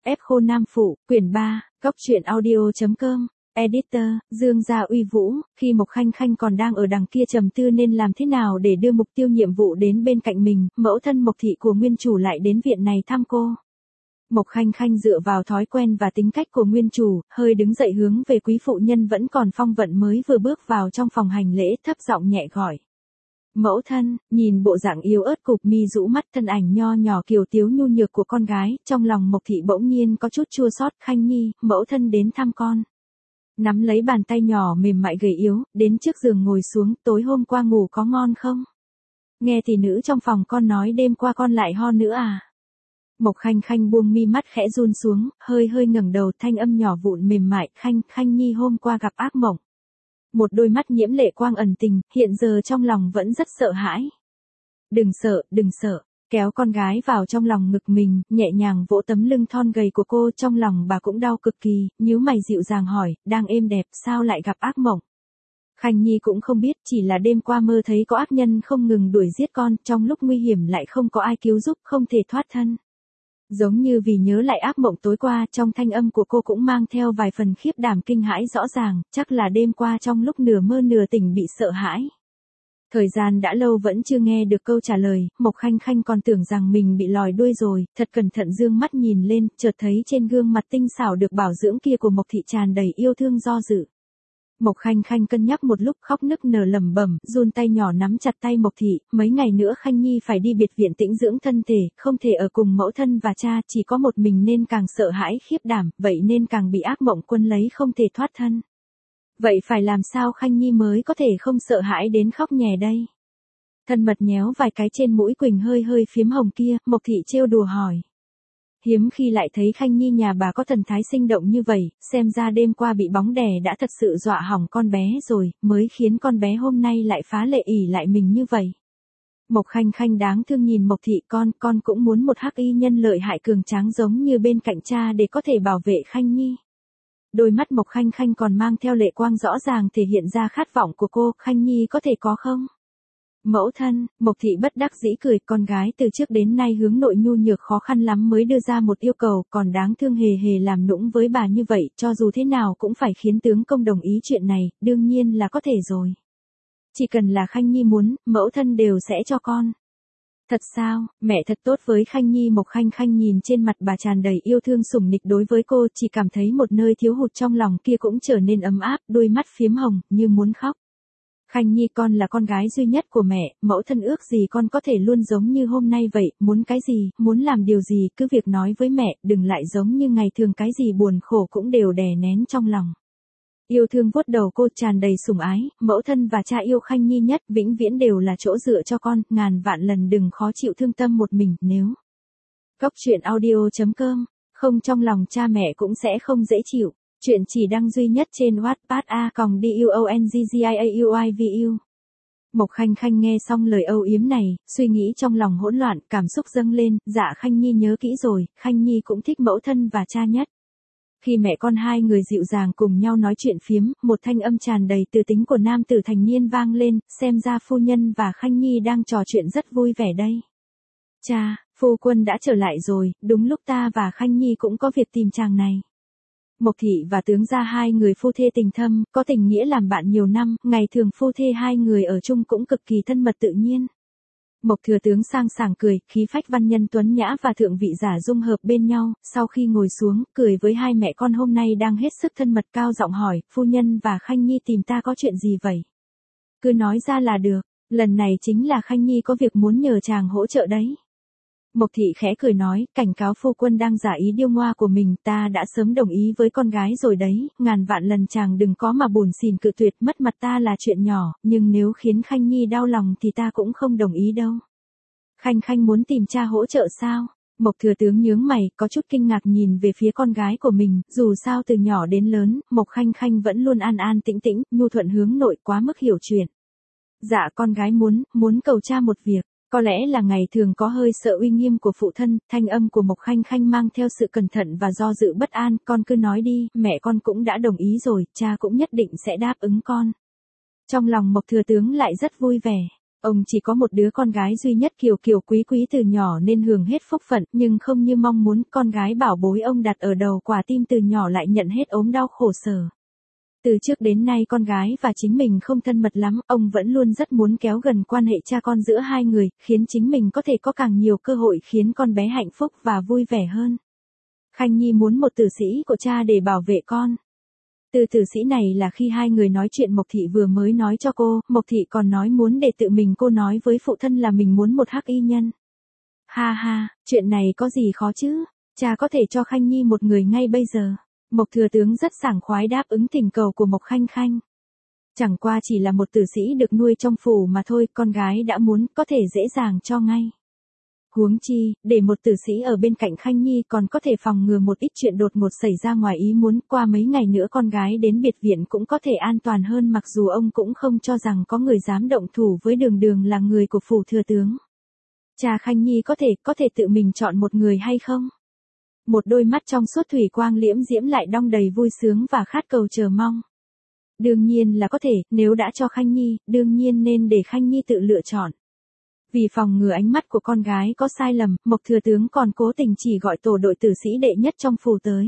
Ép khô nam phụ, quyển 3, Góc truyện audio.com, Editor, Dương Gia Uy Vũ, khi Mộc Khanh Khanh còn đang ở đằng kia trầm tư nên làm thế nào để đưa mục tiêu nhiệm vụ đến bên cạnh mình, mẫu thân Mộc thị của nguyên chủ lại đến viện này thăm cô. Mộc Khanh Khanh dựa vào thói quen và tính cách của nguyên chủ, hơi đứng dậy hướng về quý phụ nhân vẫn còn phong vận mới vừa bước vào trong phòng hành lễ, thấp giọng nhẹ gọi. Mẫu thân, nhìn bộ dạng yếu ớt cụp mi rũ mắt, thân ảnh nho nhỏ kiều tiếu nhu nhược của con gái, trong lòng Mộc thị bỗng nhiên có chút chua xót. Khanh nhi, mẫu thân đến thăm con. Nắm lấy bàn tay nhỏ mềm mại gầy yếu, đến trước giường ngồi xuống, tối hôm qua ngủ có ngon không? Nghe tỷ nữ trong phòng con nói đêm qua con lại ho nữa à? Mộc Khanh Khanh buông mi mắt khẽ run xuống, hơi ngẩng đầu, thanh âm nhỏ vụn mềm mại. Khanh nhi hôm qua gặp ác mộng. Một đôi mắt nhiễm lệ quang ẩn tình, hiện giờ trong lòng vẫn rất sợ hãi. Đừng sợ, kéo con gái vào trong lòng ngực mình, nhẹ nhàng vỗ tấm lưng thon gầy của cô, trong lòng bà cũng đau cực kỳ, nhíu mày dịu dàng hỏi, đang êm đẹp, sao lại gặp ác mộng? Khanh nhi cũng không biết, chỉ là đêm qua mơ thấy có ác nhân không ngừng đuổi giết con, trong lúc nguy hiểm lại không có ai cứu giúp, không thể thoát thân. Giống như vì nhớ lại ác mộng tối qua, trong thanh âm của cô cũng mang theo vài phần khiếp đảm kinh hãi rõ ràng, chắc là đêm qua trong lúc nửa mơ nửa tỉnh bị sợ hãi. Thời gian đã lâu vẫn chưa nghe được câu trả lời, Mộc Khanh Khanh còn tưởng rằng mình bị lòi đuôi rồi, thật cẩn thận dương mắt nhìn lên, chợt thấy trên gương mặt tinh xảo được bảo dưỡng kia của Mộc thị tràn đầy yêu thương do dự. Mộc Khanh Khanh cân nhắc một lúc, khóc nức nở lẩm bẩm, run tay nhỏ nắm chặt tay Mộc thị, mấy ngày nữa Khanh nhi phải đi biệt viện tĩnh dưỡng thân thể, không thể ở cùng mẫu thân và cha, chỉ có một mình nên càng sợ hãi khiếp đảm, vậy nên càng bị ác mộng quân lấy không thể thoát thân. Vậy phải làm sao Khanh nhi mới có thể không sợ hãi đến khóc nhè đây? Thân mật nhéo vài cái trên mũi Quỳnh hơi phiếm hồng kia, Mộc thị trêu đùa hỏi. Hiếm khi lại thấy Khanh nhi nhà bà có thần thái sinh động như vậy, xem ra đêm qua bị bóng đè đã thật sự dọa hỏng con bé rồi, mới khiến con bé hôm nay lại phá lệ ỷ lại mình như vậy. Mộc Khanh Khanh đáng thương nhìn Mộc thị, con cũng muốn một hắc y nhân lợi hại cường tráng giống như bên cạnh cha để có thể bảo vệ Khanh nhi. Đôi mắt Mộc Khanh Khanh còn mang theo lệ quang rõ ràng thể hiện ra khát vọng của cô, Khanh nhi có thể có không? Mẫu thân, Mộc thị bất đắc dĩ cười, con gái từ trước đến nay hướng nội nhu nhược khó khăn lắm mới đưa ra một yêu cầu, còn đáng thương hề làm nũng với bà như vậy, cho dù thế nào cũng phải khiến tướng công đồng ý chuyện này, đương nhiên là có thể rồi. Chỉ cần là Khanh nhi muốn, mẫu thân đều sẽ cho con. Thật sao, mẹ thật tốt với Khanh nhi. Mộc Khanh Khanh nhìn trên mặt bà tràn đầy yêu thương sủng nịch đối với cô, chỉ cảm thấy một nơi thiếu hụt trong lòng kia cũng trở nên ấm áp, đôi mắt phiếm hồng, như muốn khóc. Khanh nhi, con là con gái duy nhất của mẹ, mẫu thân ước gì con có thể luôn giống như hôm nay vậy, muốn cái gì, muốn làm điều gì, cứ việc nói với mẹ, đừng lại giống như ngày thường cái gì buồn khổ cũng đều đè nén trong lòng. Yêu thương vuốt đầu cô, tràn đầy sủng ái, mẫu thân và cha yêu Khanh nhi nhất, vĩnh viễn đều là chỗ dựa cho con, ngàn vạn lần đừng khó chịu thương tâm một mình, nếu. Góc truyện audio.com, không trong lòng cha mẹ cũng sẽ không dễ chịu. Chuyện chỉ đăng duy nhất trên Wattpad a.duonggiaiauivu. Mộc Khanh Khanh nghe xong lời âu yếm này, suy nghĩ trong lòng hỗn loạn, cảm xúc dâng lên, dạ Khanh nhi nhớ kỹ rồi, Khanh nhi cũng thích mẫu thân và cha nhất. Khi mẹ con hai người dịu dàng cùng nhau nói chuyện phiếm, một thanh âm tràn đầy từ tính của nam tử thành niên vang lên, xem ra phu nhân và Khanh nhi đang trò chuyện rất vui vẻ đây. Cha, phu quân đã trở lại rồi, đúng lúc ta và Khanh nhi cũng có việc tìm chàng này. Mộc thị và tướng gia hai người phu thê tình thâm, có tình nghĩa làm bạn nhiều năm, ngày thường phu thê hai người ở chung cũng cực kỳ thân mật tự nhiên. Mộc thừa tướng sang sảng cười, khí phách văn nhân tuấn nhã và thượng vị giả dung hợp bên nhau, sau khi ngồi xuống, cười với hai mẹ con hôm nay đang hết sức thân mật, cao giọng hỏi, phu nhân và Khanh nhi tìm ta có chuyện gì vậy? Cứ nói ra là được, lần này chính là Khanh nhi có việc muốn nhờ chàng hỗ trợ đấy. Mộc thị khẽ cười nói, cảnh cáo phu quân đang giả ý điêu ngoa của mình, ta đã sớm đồng ý với con gái rồi đấy, ngàn vạn lần chàng đừng có mà buồn xỉn cự tuyệt, mất mặt ta là chuyện nhỏ, nhưng nếu khiến Khanh nhi đau lòng thì ta cũng không đồng ý đâu. Khanh Khanh muốn tìm cha hỗ trợ sao? Mộc thừa tướng nhướng mày, có chút kinh ngạc nhìn về phía con gái của mình, dù sao từ nhỏ đến lớn, Mộc Khanh Khanh vẫn luôn an an tĩnh tĩnh, nhu thuận hướng nội, quá mức hiểu chuyện. Dạ con gái muốn cầu cha một việc. Có lẽ là ngày thường có hơi sợ uy nghiêm của phụ thân, thanh âm của Mộc Khanh Khanh mang theo sự cẩn thận và do dự bất an, con cứ nói đi, mẹ con cũng đã đồng ý rồi, cha cũng nhất định sẽ đáp ứng con. Trong lòng Mộc thừa tướng lại rất vui vẻ. Ông chỉ có một đứa con gái duy nhất kiều kiều quý quý từ nhỏ nên hưởng hết phúc phận, nhưng không như mong muốn, con gái bảo bối ông đặt ở đầu quả tim từ nhỏ lại nhận hết ốm đau khổ sở. Từ trước đến nay con gái và chính mình không thân mật lắm, ông vẫn luôn rất muốn kéo gần quan hệ cha con giữa hai người, khiến chính mình có thể có càng nhiều cơ hội khiến con bé hạnh phúc và vui vẻ hơn. Khanh Nhi muốn một tử sĩ của cha để bảo vệ con. Từ tử sĩ này là khi hai người nói chuyện Mộc Thị vừa mới nói cho cô, Mộc Thị còn nói muốn để tự mình cô nói với phụ thân là mình muốn một hắc y nhân. Ha ha, chuyện này có gì khó chứ, cha có thể cho Khanh Nhi một người ngay bây giờ. Mộc thừa tướng rất sảng khoái đáp ứng tình cầu của Mộc Khanh Khanh. Chẳng qua chỉ là một tử sĩ được nuôi trong phủ mà thôi, con gái đã muốn có thể dễ dàng cho ngay. Huống chi, để một tử sĩ ở bên cạnh Khanh Nhi còn có thể phòng ngừa một ít chuyện đột ngột xảy ra ngoài ý muốn, qua mấy ngày nữa con gái đến biệt viện cũng có thể an toàn hơn, mặc dù ông cũng không cho rằng có người dám động thủ với Đường Đường là người của phủ thừa tướng. Cha Khanh Nhi có thể tự mình chọn một người hay không? Một đôi mắt trong suốt thủy quang liễm diễm lại đong đầy vui sướng và khát cầu chờ mong. Đương nhiên là có thể, nếu đã cho Khanh Nhi, đương nhiên nên để Khanh Nhi tự lựa chọn. Vì phòng ngừa ánh mắt của con gái có sai lầm, Mộc thừa tướng còn cố tình chỉ gọi tổ đội tử sĩ đệ nhất trong phủ tới.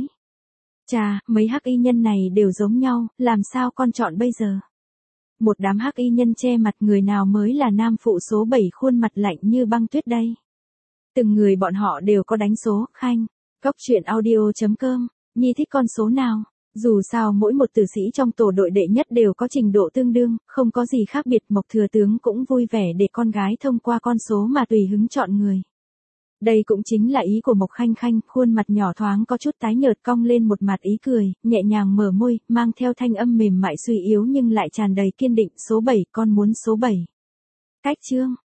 Chà, mấy hắc y nhân này đều giống nhau, làm sao con chọn bây giờ? Một đám hắc y nhân che mặt, người nào mới là nam phụ số 7 khuôn mặt lạnh như băng tuyết đây? Từng người bọn họ đều có đánh số, Khanh. Góc truyện audio.com, Nhi thích con số nào? Dù sao mỗi một tử sĩ trong tổ đội đệ nhất đều có trình độ tương đương, không có gì khác biệt, Mộc thừa tướng cũng vui vẻ để con gái thông qua con số mà tùy hứng chọn người. Đây cũng chính là ý của Mộc Khanh Khanh, khuôn mặt nhỏ thoáng có chút tái nhợt cong lên một mặt ý cười, nhẹ nhàng mở môi, mang theo thanh âm mềm mại suy yếu nhưng lại tràn đầy kiên định, số 7, con muốn số 7. Cách chương